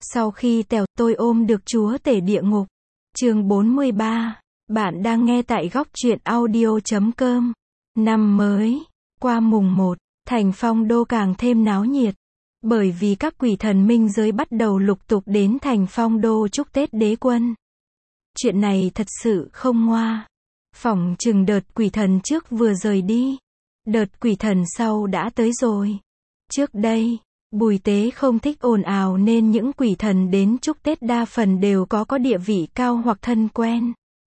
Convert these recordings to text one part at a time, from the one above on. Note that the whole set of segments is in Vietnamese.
Sau khi tèo, tôi ôm được chúa tể địa ngục. Chương 43. Bạn đang nghe tại góc truyện audio.com. Năm mới, qua mùng 1, thành Phong Đô càng thêm náo nhiệt. Bởi vì các quỷ thần minh giới bắt đầu lục tục đến thành Phong Đô chúc Tết đế quân. Chuyện này thật sự không ngoa. Phỏng chừng đợt quỷ thần trước vừa rời đi. Đợt quỷ thần sau đã tới rồi. Trước đây, Bùi Tế không thích ồn ào nên những quỷ thần đến chúc Tết đa phần đều có địa vị cao hoặc thân quen,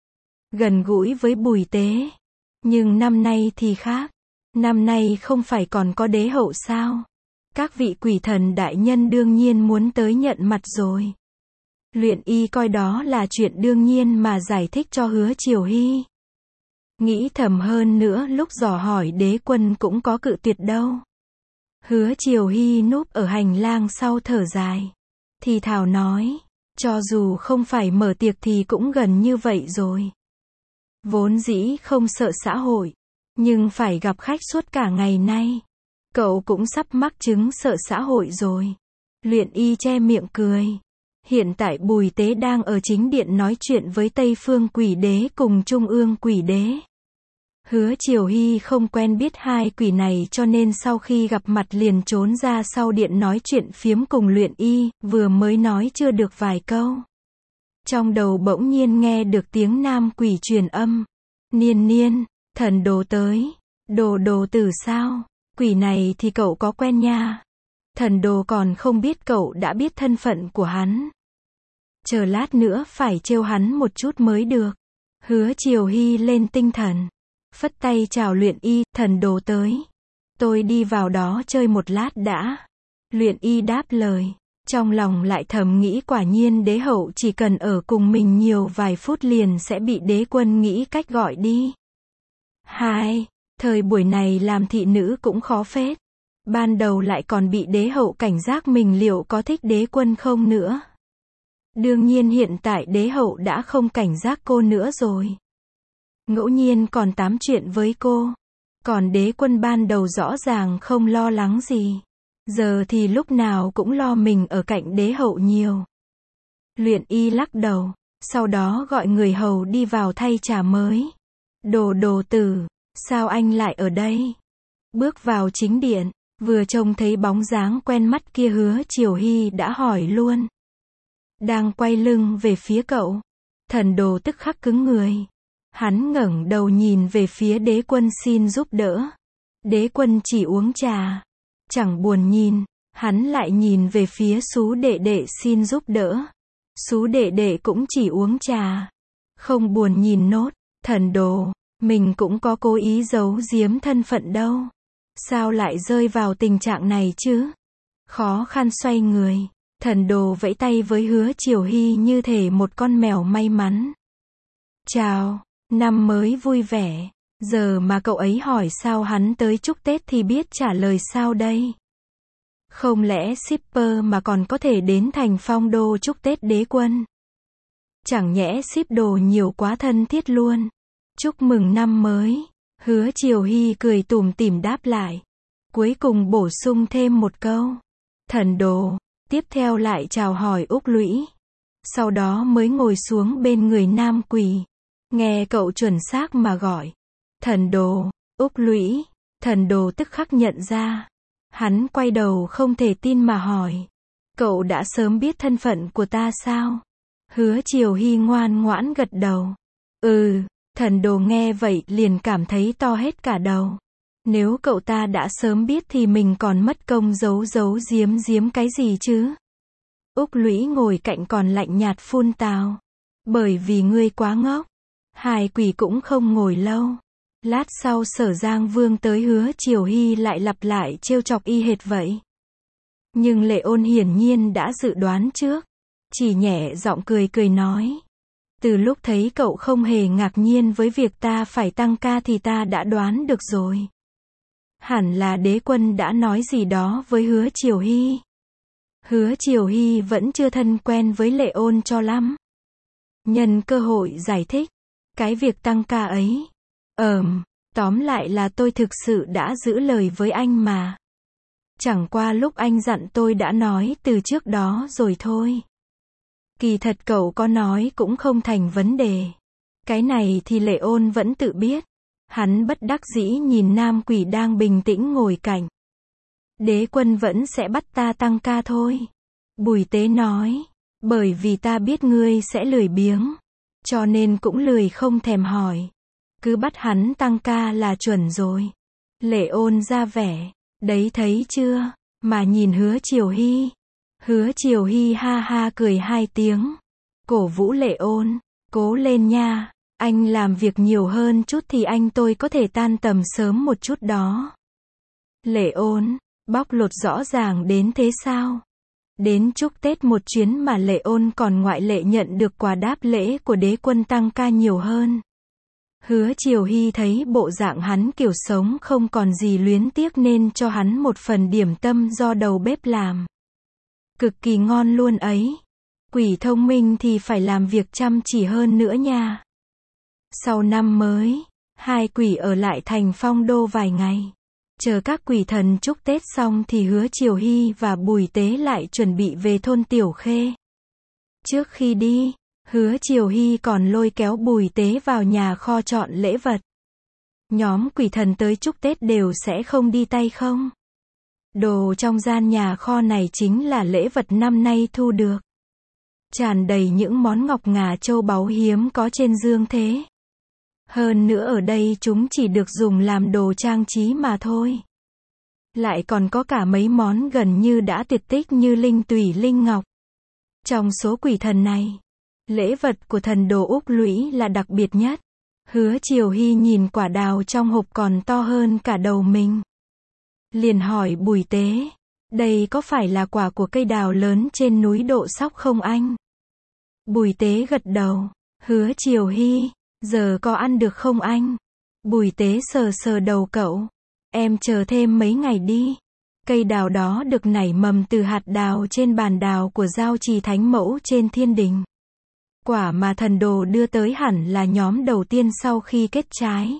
gần gũi với Bùi Tế. Nhưng năm nay thì khác. Năm nay không phải còn có đế hậu sao? Các vị quỷ thần đại nhân đương nhiên muốn tới nhận mặt rồi. Luyện Y coi đó là chuyện đương nhiên mà giải thích cho Hứa Triều Hy. Nghĩ thầm hơn nữa lúc dò hỏi đế quân cũng có cự tuyệt đâu. Hứa Triều Hy núp ở hành lang sau thở dài. Thì thào nói, cho dù không phải mở tiệc thì cũng gần như vậy rồi. Vốn dĩ không sợ xã hội, nhưng phải gặp khách suốt cả ngày nay. Cậu cũng sắp mắc chứng sợ xã hội rồi. Luyện Y che miệng cười. Hiện tại Bùi Tế đang ở chính điện nói chuyện với Tây Phương Quỷ Đế cùng Trung ương Quỷ Đế. Hứa Triều Hy không quen biết hai quỷ này cho nên sau khi gặp mặt liền trốn ra sau điện nói chuyện phiếm cùng Luyện Y, vừa mới nói chưa được vài câu. Trong đầu bỗng nhiên nghe được tiếng nam quỷ truyền âm. Niên niên, thần đồ tới. Đồ tử sao? Quỷ này thì cậu có quen nha. Thần đồ còn không biết cậu đã biết thân phận của hắn. Chờ lát nữa phải trêu hắn một chút mới được. Hứa Triều Hy lên tinh thần. Phất tay chào Luyện Y, thần đồ tới. Tôi đi vào đó chơi một lát đã. Luyện Y đáp lời. Trong lòng lại thầm nghĩ quả nhiên đế hậu chỉ cần ở cùng mình nhiều vài phút liền sẽ bị đế quân nghĩ cách gọi đi. Thời buổi này làm thị nữ cũng khó phết. Ban đầu lại còn bị đế hậu cảnh giác mình liệu có thích đế quân không nữa. Đương nhiên hiện tại đế hậu đã không cảnh giác cô nữa rồi. Ngẫu nhiên còn tám chuyện với cô. Còn đế quân ban đầu rõ ràng không lo lắng gì. Giờ thì lúc nào cũng lo mình ở cạnh đế hậu nhiều. Luyện Y lắc đầu. Sau đó gọi người hầu đi vào thay trà mới. Đồ tử, sao anh lại ở đây? Bước vào chính điện, vừa trông thấy bóng dáng quen mắt kia Hứa Triều Hy đã hỏi luôn. Đang quay lưng về phía cậu. Thần đồ tức khắc cứng người. Hắn ngẩng đầu nhìn về phía đế quân xin giúp đỡ. Đế quân chỉ uống trà. Chẳng buồn nhìn, hắn lại nhìn về phía Sú đệ đệ xin giúp đỡ. Sú đệ đệ cũng chỉ uống trà. Không buồn nhìn nốt. Thần đồ, mình cũng có cố ý giấu giếm thân phận đâu. Sao lại rơi vào tình trạng này chứ? Khó khăn xoay người. Thần đồ vẫy tay với Hứa Triều Hy như thể một con mèo may mắn. Chào, năm mới vui vẻ. Giờ mà cậu ấy hỏi sao hắn tới chúc Tết thì biết trả lời sao đây? Không lẽ shipper mà còn có thể đến thành Phong Đô chúc Tết đế quân? Chẳng nhẽ ship đồ nhiều quá thân thiết luôn. Chúc mừng năm mới. Hứa Triều Hy cười tủm tỉm đáp lại. Cuối cùng bổ sung thêm một câu. Thần đồ. Tiếp theo lại chào hỏi Úc Lũy. Sau đó mới ngồi xuống bên người nam quỷ. Nghe cậu chuẩn xác mà gọi. Thần đồ, Úc Lũy. Thần đồ tức khắc nhận ra. Hắn quay đầu không thể tin mà hỏi. Cậu đã sớm biết thân phận của ta sao? Hứa Triều Hy ngoan ngoãn gật đầu. Thần đồ nghe vậy liền cảm thấy to hết cả đầu. Nếu cậu ta đã sớm biết thì mình còn mất công giấu giếm cái gì chứ? Úc Lũy ngồi cạnh còn lạnh nhạt phun tào. Bởi vì ngươi quá ngốc. Hai quỷ cũng không ngồi lâu. Lát sau Sở Giang Vương tới Hứa Triều Hy lại lặp lại trêu chọc y hệt vậy. Nhưng Lệ Ôn hiển nhiên đã dự đoán trước. Chỉ nhẹ giọng cười nói. Từ lúc thấy cậu không hề ngạc nhiên với việc ta phải tăng ca thì ta đã đoán được rồi. Hẳn là đế quân đã nói gì đó với Hứa Triều Hy. Hứa Triều Hy vẫn chưa thân quen với Lệ Ôn cho lắm. Nhân cơ hội giải thích. Cái việc tăng ca ấy. Tóm lại là tôi thực sự đã giữ lời với anh mà. Chẳng qua lúc anh dặn tôi đã nói từ trước đó rồi thôi. Kỳ thật cậu có nói cũng không thành vấn đề. Cái này thì Lệ Ôn vẫn tự biết. Hắn bất đắc dĩ nhìn nam quỷ đang bình tĩnh ngồi cạnh. Đế quân vẫn sẽ bắt ta tăng ca thôi. Bùi Tế nói. Bởi vì ta biết ngươi sẽ lười biếng. Cho nên cũng lười không thèm hỏi. Cứ bắt hắn tăng ca là chuẩn rồi. Lệ Ôn ra vẻ. Đấy thấy chưa, mà nhìn Hứa Triều Hy. Hứa Triều Hy ha ha cười 2 tiếng. Cổ vũ Lệ Ôn. Cố lên nha, anh làm việc nhiều hơn chút thì anh tôi có thể tan tầm sớm một chút đó. Lệ Ôn, bóc lột rõ ràng đến thế sao? Đến chúc Tết một chuyến mà Lệ Ôn còn ngoại lệ nhận được quà đáp lễ của đế quân tăng ca nhiều hơn. Hứa Triều Hy thấy bộ dạng hắn kiểu sống không còn gì luyến tiếc nên cho hắn một phần điểm tâm do đầu bếp làm. Cực kỳ ngon luôn ấy. Quỷ thông minh thì phải làm việc chăm chỉ hơn nữa nha. Sau năm mới, 2 quỷ ở lại thành Phong Đô vài ngày. Chờ các quỷ thần chúc Tết xong thì Hứa Triều Hy và Bùi Tế lại chuẩn bị về thôn Tiểu Khê. Trước khi đi, Hứa Triều Hy còn lôi kéo Bùi Tế vào nhà kho chọn lễ vật. Nhóm quỷ thần tới chúc Tết đều sẽ không đi tay không. Đồ trong gian nhà kho này chính là lễ vật năm nay thu được. Tràn đầy những món ngọc ngà châu báu hiếm có trên dương thế. Hơn nữa ở đây chúng chỉ được dùng làm đồ trang trí mà thôi. Lại còn có cả mấy món gần như đã tuyệt tích như linh tủy linh ngọc. Trong số quỷ thần này, lễ vật của thần đồ Úc Lũy là đặc biệt nhất. Hứa Triều Hy nhìn quả đào trong hộp còn to hơn cả đầu mình. Liền hỏi Bùi Tế, đây có phải là quả của cây đào lớn trên núi Độ Sóc không anh? Bùi Tế gật đầu. Hứa Triều Hy, giờ có ăn được không anh? Bùi Tế sờ sờ đầu cậu. Em chờ thêm mấy ngày đi. Cây đào đó được nảy mầm từ hạt đào trên bàn đào của Giao Trì Thánh Mẫu trên thiên đình. Quả mà thần đồ đưa tới hẳn là nhóm đầu tiên sau khi kết trái.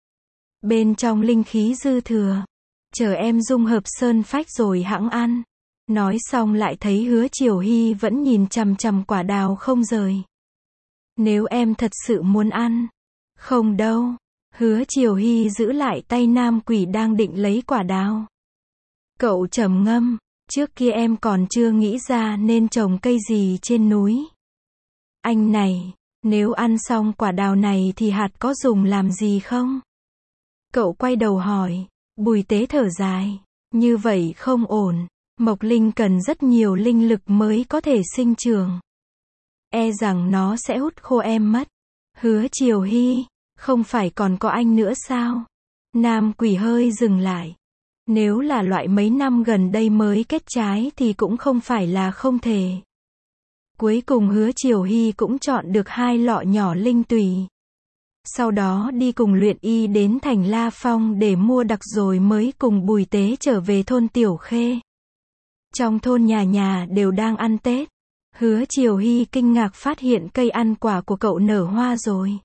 Bên trong linh khí dư thừa. Chờ em dung hợp sơn phách rồi hẵng ăn. Nói xong lại thấy Hứa Triều Hy vẫn nhìn chằm chằm quả đào không rời. Nếu em thật sự muốn ăn. Không đâu. Hứa Triều Hy giữ lại tay nam quỷ đang định lấy quả đào. Cậu trầm ngâm. Trước kia em còn chưa nghĩ ra nên trồng cây gì trên núi. Anh này, nếu ăn xong quả đào này thì hạt có dùng làm gì không? Cậu quay đầu hỏi. Bùi Tế thở dài. Như vậy không ổn. Mộc linh cần rất nhiều linh lực mới có thể sinh trưởng. E rằng nó sẽ hút khô em mất. Hứa Triều Hy, không phải còn có anh nữa sao? Nam quỷ hơi dừng lại. Nếu là loại mấy năm gần đây mới kết trái thì cũng không phải là không thể. Cuối cùng Hứa Triều Hy cũng chọn được 2 lọ nhỏ linh tùy. Sau đó đi cùng Luyện Y đến thành La Phong để mua đặc rồi mới cùng Bùi Tế trở về thôn Tiểu Khê. Trong thôn nhà nhà đều đang ăn Tết. Hứa Triều Hy kinh ngạc phát hiện cây ăn quả của cậu nở hoa rồi.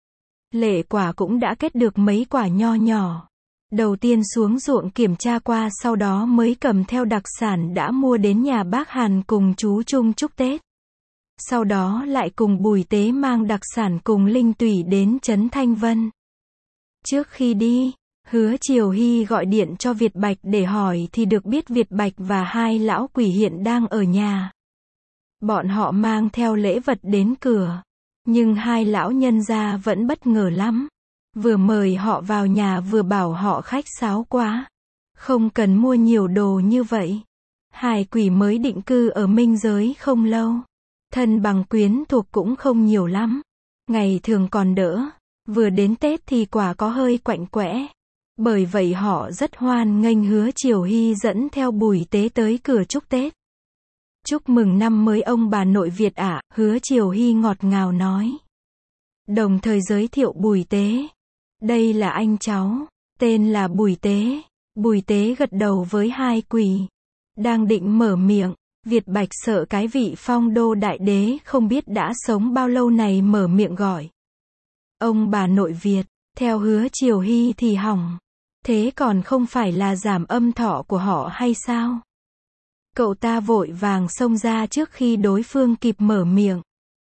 Lệ quả cũng đã kết được mấy quả nho nhỏ. Đầu tiên xuống ruộng kiểm tra qua sau đó mới cầm theo đặc sản đã mua đến nhà bác Hàn cùng chú Trung chúc Tết. Sau đó lại cùng Bùi Tế mang đặc sản cùng linh tủy đến trấn Thanh Vân. Trước khi đi, Hứa Triều Hy gọi điện cho Việt Bạch để hỏi thì được biết Việt Bạch và 2 lão quỷ hiện đang ở nhà. Bọn họ mang theo lễ vật đến cửa. Nhưng 2 lão nhân gia vẫn bất ngờ lắm. Vừa mời họ vào nhà vừa bảo họ khách sáo quá. Không cần mua nhiều đồ như vậy. 2 quỷ mới định cư ở minh giới không lâu. Thân bằng quyến thuộc cũng không nhiều lắm. Ngày thường còn đỡ. Vừa đến Tết thì quả có hơi quạnh quẽ. Bởi vậy họ rất hoan nghênh Hứa Triều Hy dẫn theo Bùi Tế tới cửa chúc Tết. Chúc mừng năm mới ông bà nội Việt ạ, Hứa Triều Hy ngọt ngào nói. Đồng thời giới thiệu Bùi Tế. Đây là anh cháu, tên là Bùi Tế. Bùi Tế gật đầu với 2 quỷ. Đang định mở miệng, Việt Bạch sợ cái vị Phong Đô đại đế không biết đã sống bao lâu này mở miệng gọi. Ông bà nội Việt, theo Hứa Triều Hy thì hỏng. Thế còn không phải là giảm âm thọ của họ hay sao? Cậu ta vội vàng xông ra trước khi đối phương kịp mở miệng.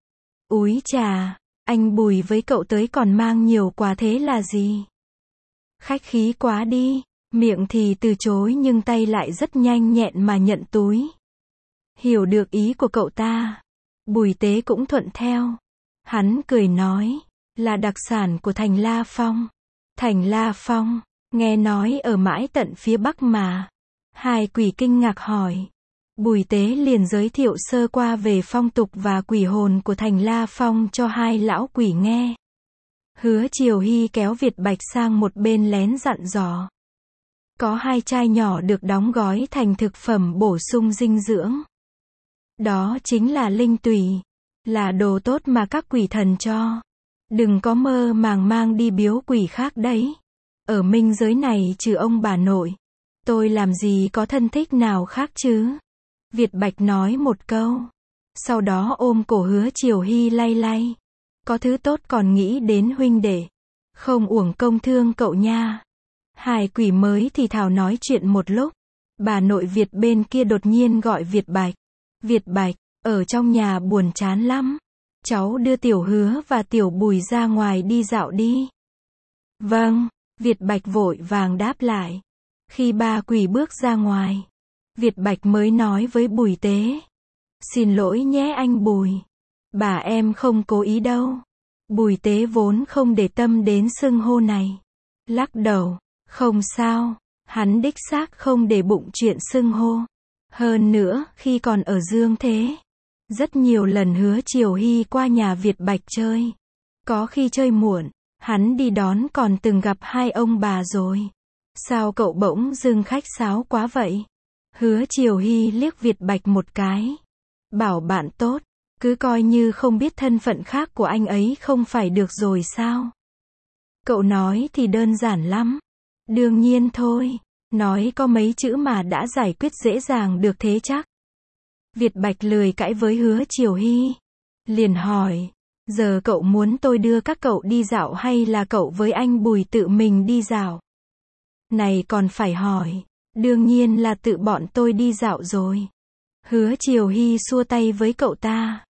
Úi chà, anh Bùi với cậu tới còn mang nhiều quà thế là gì? Khách khí quá đi, miệng thì từ chối nhưng tay lại rất nhanh nhẹn mà nhận túi. Hiểu được ý của cậu ta, Bùi Tế cũng thuận theo. Hắn cười nói, là đặc sản của thành La Phong. Thành La Phong, nghe nói ở mãi tận phía Bắc mà. Hai quỷ kinh ngạc hỏi. Bùi Tế liền giới thiệu sơ qua về phong tục và quỷ hồn của thành La Phong cho hai lão quỷ nghe. Hứa Triều Hy kéo Việt Bạch sang một bên lén dặn dò. Có 2 chai nhỏ được đóng gói thành thực phẩm bổ sung dinh dưỡng. Đó chính là linh tùy, là đồ tốt mà các quỷ thần cho. Đừng có mơ màng mang đi biếu quỷ khác đấy. Ở minh giới này trừ ông bà nội, tôi làm gì có thân thích nào khác chứ? Việt Bạch nói một câu. Sau đó ôm cổ Hứa Triều Hy lay lay. Có thứ tốt còn nghĩ đến huynh đệ. Không uổng công thương cậu nha. Hai quỷ mới thì thào nói chuyện một lúc. Bà nội Việt bên kia đột nhiên gọi Việt Bạch. Việt Bạch, ở trong nhà buồn chán lắm. Cháu đưa Tiểu Hứa và Tiểu Bùi ra ngoài đi dạo đi. Vâng, Việt Bạch vội vàng đáp lại. Khi ba quỷ bước ra ngoài, Việt Bạch mới nói với Bùi Tế. Xin lỗi nhé anh Bùi. Bà em không cố ý đâu. Bùi Tế vốn không để tâm đến xưng hô này. Lắc đầu, không sao, hắn đích xác không để bụng chuyện xưng hô. Hơn nữa, khi còn ở Dương Thế, rất nhiều lần Hứa Triều Hy qua nhà Việt Bạch chơi. Có khi chơi muộn, hắn đi đón còn từng gặp hai ông bà rồi. Sao cậu bỗng dưng khách sáo quá vậy? Hứa Triều Hy liếc Việt Bạch một cái. Bảo bạn tốt, cứ coi như không biết thân phận khác của anh ấy không phải được rồi sao? Cậu nói thì đơn giản lắm. Đương nhiên thôi, nói có mấy chữ mà đã giải quyết dễ dàng được thế chắc. Việt Bạch lười cãi với Hứa Triều Hy. Liền hỏi, giờ cậu muốn tôi đưa các cậu đi dạo hay là cậu với anh Bùi tự mình đi dạo? Này còn phải hỏi, đương nhiên là tự bọn tôi đi dạo rồi. Hứa Triều Hy xua tay với cậu ta.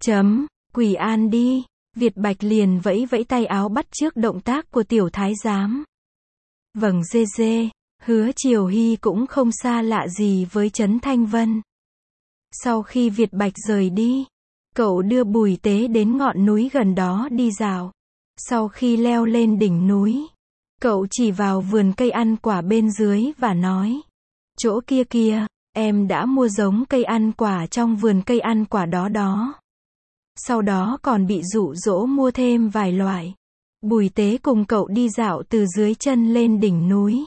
Quỷ an đi. Việt Bạch liền vẫy vẫy tay áo bắt chước động tác của tiểu thái giám. Vâng dê dê, Hứa Triều Hy cũng không xa lạ gì với Trấn Thanh Vân. Sau khi Việt Bạch rời đi, cậu đưa Bùi Tế đến ngọn núi gần đó đi dạo. Sau khi leo lên đỉnh núi, cậu chỉ vào vườn cây ăn quả bên dưới và nói. Chỗ kia kìa, em đã mua giống cây ăn quả trong vườn cây ăn quả đó đó. Sau đó còn bị dụ dỗ mua thêm vài loại. Bùi Tế cùng cậu đi dạo từ dưới chân lên đỉnh núi.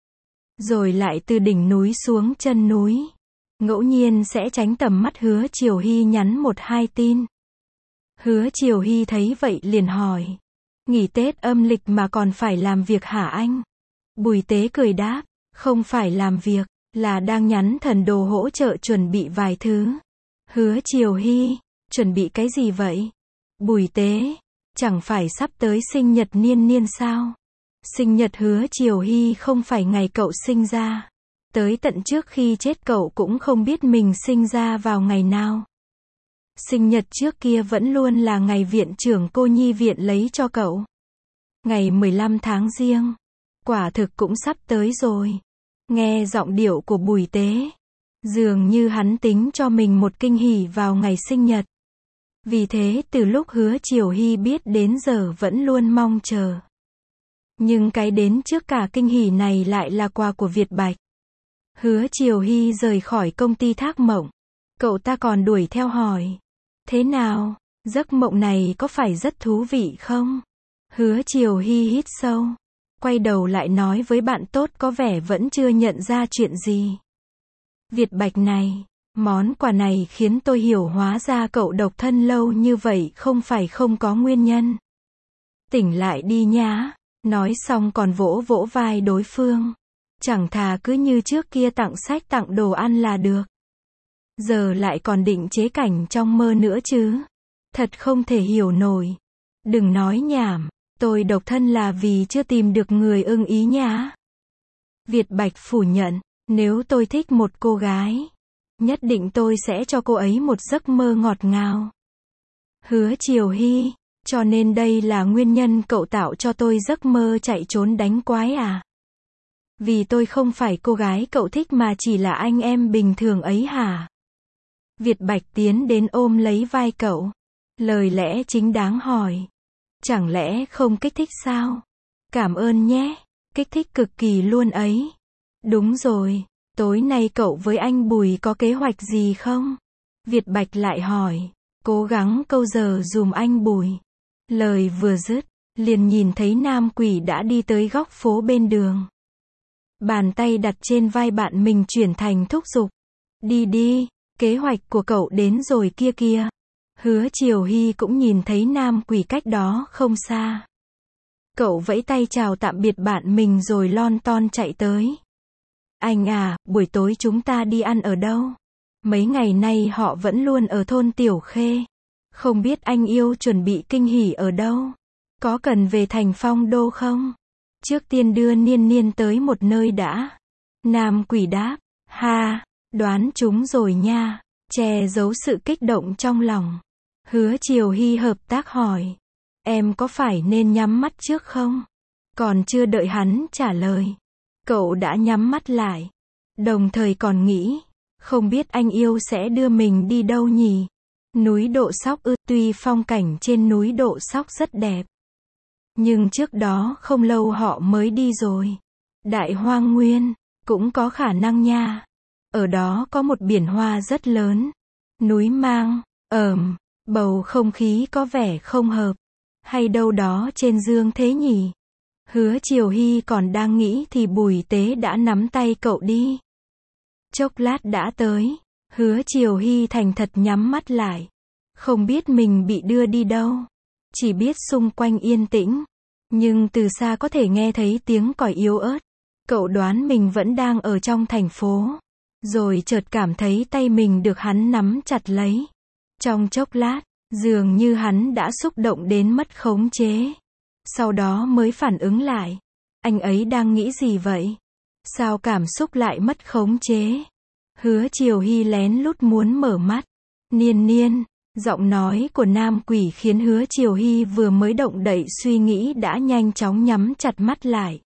Rồi lại từ đỉnh núi xuống chân núi. Ngẫu nhiên sẽ tránh tầm mắt Hứa Triều Hy nhắn 1-2 tin. Hứa Triều Hy thấy vậy liền hỏi. Nghỉ Tết âm lịch mà còn phải làm việc hả anh? Bùi Tế cười đáp. Không phải làm việc, là đang nhắn thần đồ hỗ trợ chuẩn bị vài thứ. Hứa Triều Hy, chuẩn bị cái gì vậy? Bùi Tế, chẳng phải sắp tới sinh nhật Niên Niên sao? Sinh nhật Hứa Triều Hy không phải ngày cậu sinh ra. Tới tận trước khi chết cậu cũng không biết mình sinh ra vào ngày nào. Sinh nhật trước kia vẫn luôn là ngày viện trưởng cô nhi viện lấy cho cậu. Ngày 15 tháng Giêng. Quả thực cũng sắp tới rồi. Nghe giọng điệu của Bùi Tế, dường như hắn tính cho mình một kinh hỉ vào ngày sinh nhật. Vì thế từ lúc Hứa Triều Hy biết đến giờ vẫn luôn mong chờ. Nhưng cái đến trước cả kinh hỉ này lại là quà của Việt Bạch. Hứa Triều Hy rời khỏi công ty Thác Mộng. Cậu ta còn đuổi theo hỏi. Thế nào, giấc mộng này có phải rất thú vị không? Hứa Triều Hy hít sâu. Quay đầu lại nói với bạn tốt có vẻ vẫn chưa nhận ra chuyện gì. Việt Bạch này, món quà này khiến tôi hiểu hóa ra cậu độc thân lâu như vậy không phải không có nguyên nhân. Tỉnh lại đi nhá. Nói xong còn vỗ vỗ vai đối phương. Chẳng thà cứ như trước kia tặng sách tặng đồ ăn là được. Giờ lại còn định chế cảnh trong mơ nữa chứ. Thật không thể hiểu nổi. Đừng nói nhảm. Tôi độc thân là vì chưa tìm được người ưng ý nhá. Việt Bạch phủ nhận, nếu tôi thích một cô gái, nhất định tôi sẽ cho cô ấy một giấc mơ ngọt ngào. Hứa Triều Hy, cho nên đây là nguyên nhân cậu tạo cho tôi giấc mơ chạy trốn đánh quái à? Vì tôi không phải cô gái cậu thích mà chỉ là anh em bình thường ấy hả? Việt Bạch tiến đến ôm lấy vai cậu. Lời lẽ chính đáng hỏi. Chẳng lẽ không kích thích sao? Cảm ơn nhé. Kích thích cực kỳ luôn ấy. Đúng rồi, tối nay cậu với anh Bùi có kế hoạch gì không? Việt Bạch lại hỏi. Cố gắng câu giờ dùm anh Bùi. Lời vừa dứt, liền nhìn thấy nam quỷ đã đi tới góc phố bên đường. Bàn tay đặt trên vai bạn mình chuyển thành thúc giục. Đi đi, kế hoạch của cậu đến rồi kia kìa. Hứa Triều Hy cũng nhìn thấy nam quỷ cách đó không xa. Cậu vẫy tay chào tạm biệt bạn mình rồi lon ton chạy tới. Anh à, buổi tối chúng ta đi ăn ở đâu? Mấy ngày nay họ vẫn luôn ở thôn Tiểu Khê. Không biết anh yêu chuẩn bị kinh hỉ ở đâu? Có cần về thành Phong Đô không? Trước tiên đưa Niên Niên tới một nơi đã. Nam quỷ đáp. Ha, đoán chúng rồi nha. Che giấu sự kích động trong lòng. Hứa Triều Hy hợp tác hỏi. Em có phải nên nhắm mắt trước không? Còn chưa đợi hắn trả lời. Cậu đã nhắm mắt lại. Đồng thời còn nghĩ. Không biết anh yêu sẽ đưa mình đi đâu nhỉ? Núi Độ Sóc ư? Tuy phong cảnh trên núi Độ Sóc rất đẹp. Nhưng trước đó không lâu họ mới đi rồi. Đại Hoang Nguyên, cũng có khả năng nha. Ở đó có một biển hoa rất lớn. Núi Mang, bầu không khí có vẻ không hợp. Hay đâu đó trên Dương thế nhỉ? Hứa Triều Hy còn đang nghĩ thì Bùi Tế đã nắm tay cậu đi. Chốc lát đã tới. Hứa Triều Hy thành thật nhắm mắt lại. Không biết mình bị đưa đi đâu. Chỉ biết xung quanh yên tĩnh. Nhưng từ xa có thể nghe thấy tiếng còi yếu ớt. Cậu đoán mình vẫn đang ở trong thành phố. Rồi chợt cảm thấy tay mình được hắn nắm chặt lấy. Trong chốc lát, dường như hắn đã xúc động đến mất khống chế. Sau đó mới phản ứng lại. Anh ấy đang nghĩ gì vậy? Sao cảm xúc lại mất khống chế? Hứa Triều Hy lén lút muốn mở mắt. Niên Niên. Giọng nói của nam quỷ khiến Hứa Triều Hy vừa mới động đậy suy nghĩ đã nhanh chóng nhắm chặt mắt lại.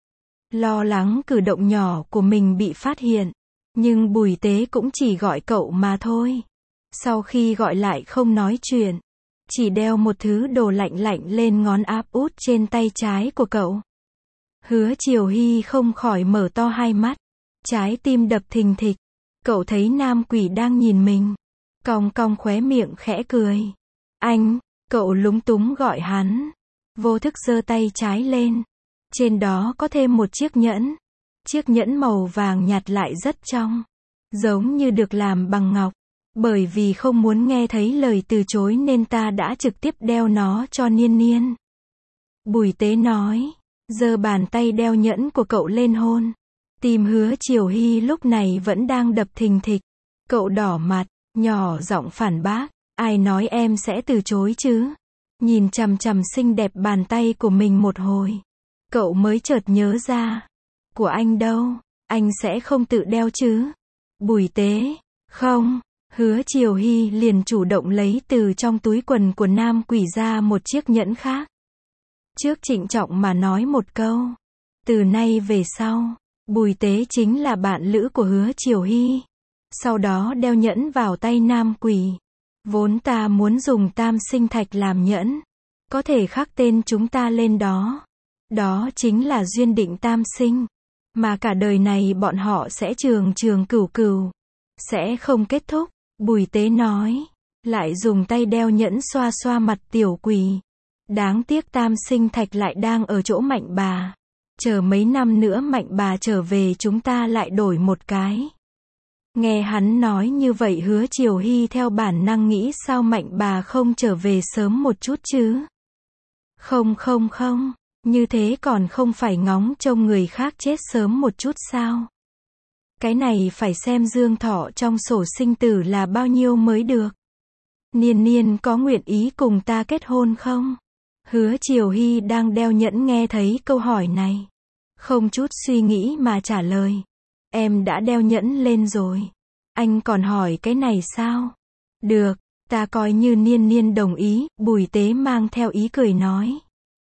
Lo lắng cử động nhỏ của mình bị phát hiện. Nhưng Bùi Tế cũng chỉ gọi cậu mà thôi. Sau khi gọi lại không nói chuyện. Chỉ đeo một thứ đồ lạnh lạnh lên ngón áp út trên tay trái của cậu. Hứa Triều Hy không khỏi mở to hai mắt. Trái tim đập thình thịch. Cậu thấy nam quỷ đang nhìn mình. Cong cong khóe miệng khẽ cười. Anh, cậu lúng túng gọi hắn. Vô thức giơ tay trái lên. Trên đó có thêm một chiếc nhẫn. Chiếc nhẫn màu vàng nhạt lại rất trong. Giống như được làm bằng ngọc. Bởi vì không muốn nghe thấy lời từ chối nên ta đã trực tiếp đeo nó cho Niên Niên. Bùi Tế nói. Giơ bàn tay đeo nhẫn của cậu lên hôn. Tim Hứa Triều Hy lúc này vẫn đang đập thình thịch. Cậu đỏ mặt. Nhỏ giọng phản bác, ai nói em sẽ từ chối chứ? Nhìn chằm chằm xinh đẹp bàn tay của mình một hồi. Cậu mới chợt nhớ ra. Của anh đâu? Anh sẽ không tự đeo chứ? Bùi Tế, không. Hứa Triều Hy liền chủ động lấy từ trong túi quần của nam quỷ ra một chiếc nhẫn khác. Trước trịnh trọng mà nói một câu. Từ nay về sau, Bùi Tế chính là bạn lữ của Hứa Triều Hy. Sau đó đeo nhẫn vào tay nam quỷ. Vốn ta muốn dùng tam sinh thạch làm nhẫn. Có thể khắc tên chúng ta lên đó. Đó chính là duyên định tam sinh. Mà cả đời này bọn họ sẽ trường trường cửu cửu. Sẽ không kết thúc. Bùi Tế nói. Lại dùng tay đeo nhẫn xoa xoa mặt tiểu quỷ. Đáng tiếc tam sinh thạch lại đang ở chỗ Mạnh bà. Chờ mấy năm nữa Mạnh bà trở về chúng ta lại đổi một cái. Nghe hắn nói như vậy Hứa Triều Hy theo bản năng nghĩ sao Mạnh bà không trở về sớm một chút chứ? Không, như thế còn không phải ngóng trông người khác chết sớm một chút sao? Cái này phải xem dương thọ trong sổ sinh tử là bao nhiêu mới được. Niên Niên có nguyện ý cùng ta kết hôn không? Hứa Triều Hy đang đeo nhẫn nghe thấy câu hỏi này. Không chút suy nghĩ mà trả lời. Em đã đeo nhẫn lên rồi. Anh còn hỏi cái này sao? Được, ta coi như Niên Niên đồng ý, Bùi Tế mang theo ý cười nói.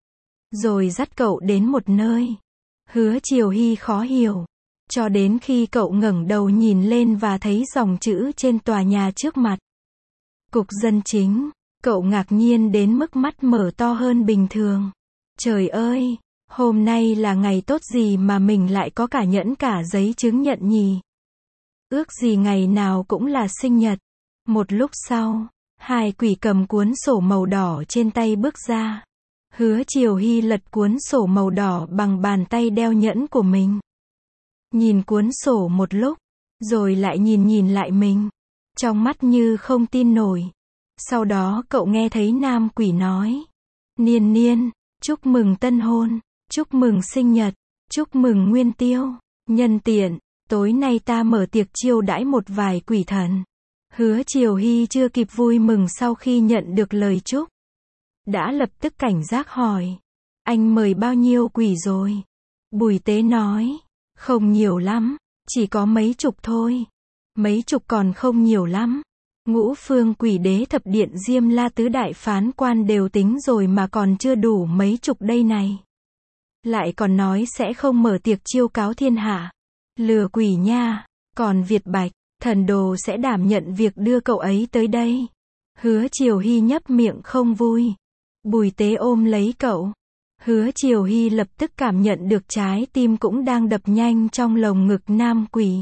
Rồi dắt cậu đến một nơi. Hứa Triều Hy khó hiểu. Cho đến khi cậu ngẩng đầu nhìn lên và thấy dòng chữ trên tòa nhà trước mặt. Cục dân chính. Cậu ngạc nhiên đến mức mắt mở to hơn bình thường. Trời ơi, hôm nay là ngày tốt gì mà mình lại có cả nhẫn cả giấy chứng nhận nhỉ? Ước gì ngày nào cũng là sinh nhật. Một lúc sau, hai quỷ cầm cuốn sổ màu đỏ trên tay bước ra. Hứa Triều Hy lật cuốn sổ màu đỏ bằng bàn tay đeo nhẫn của mình. Nhìn cuốn sổ một lúc, rồi lại nhìn lại mình. Trong mắt như không tin nổi. Sau đó cậu nghe thấy nam quỷ nói. Niên Niên, chúc mừng tân hôn, chúc mừng sinh nhật, chúc mừng nguyên tiêu. Nhân tiện, tối nay ta mở tiệc chiêu đãi một vài quỷ thần. Hứa Triều Hy chưa kịp vui mừng sau khi nhận được lời chúc. Đã lập tức cảnh giác hỏi. Anh mời bao nhiêu quỷ rồi? Bùi Tế nói. Không nhiều lắm, chỉ có mấy chục thôi. Mấy chục còn không nhiều lắm. Ngũ phương quỷ đế thập điện Diêm La tứ đại phán quan đều tính rồi mà còn chưa đủ mấy chục đây này. Lại còn nói sẽ không mở tiệc chiêu cáo thiên hạ. Lừa quỷ nha. Còn Việt Bạch, thần đồ sẽ đảm nhận việc đưa cậu ấy tới đây. Hứa Triều Hy nhấp miệng không vui. Bùi Tế ôm lấy cậu. Hứa Triều Hy lập tức cảm nhận được trái tim cũng đang đập nhanh trong lồng ngực nam quỷ.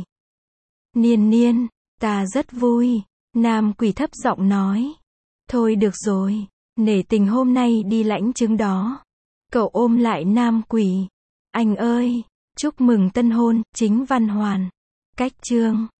Niên Niên, ta rất vui. Nam quỷ thấp giọng nói. Thôi được rồi, nể tình hôm nay đi lãnh chứng đó. Cậu ôm lại nam quỷ. Anh ơi, chúc mừng tân hôn, Chính Văn Hoàn. Cách chương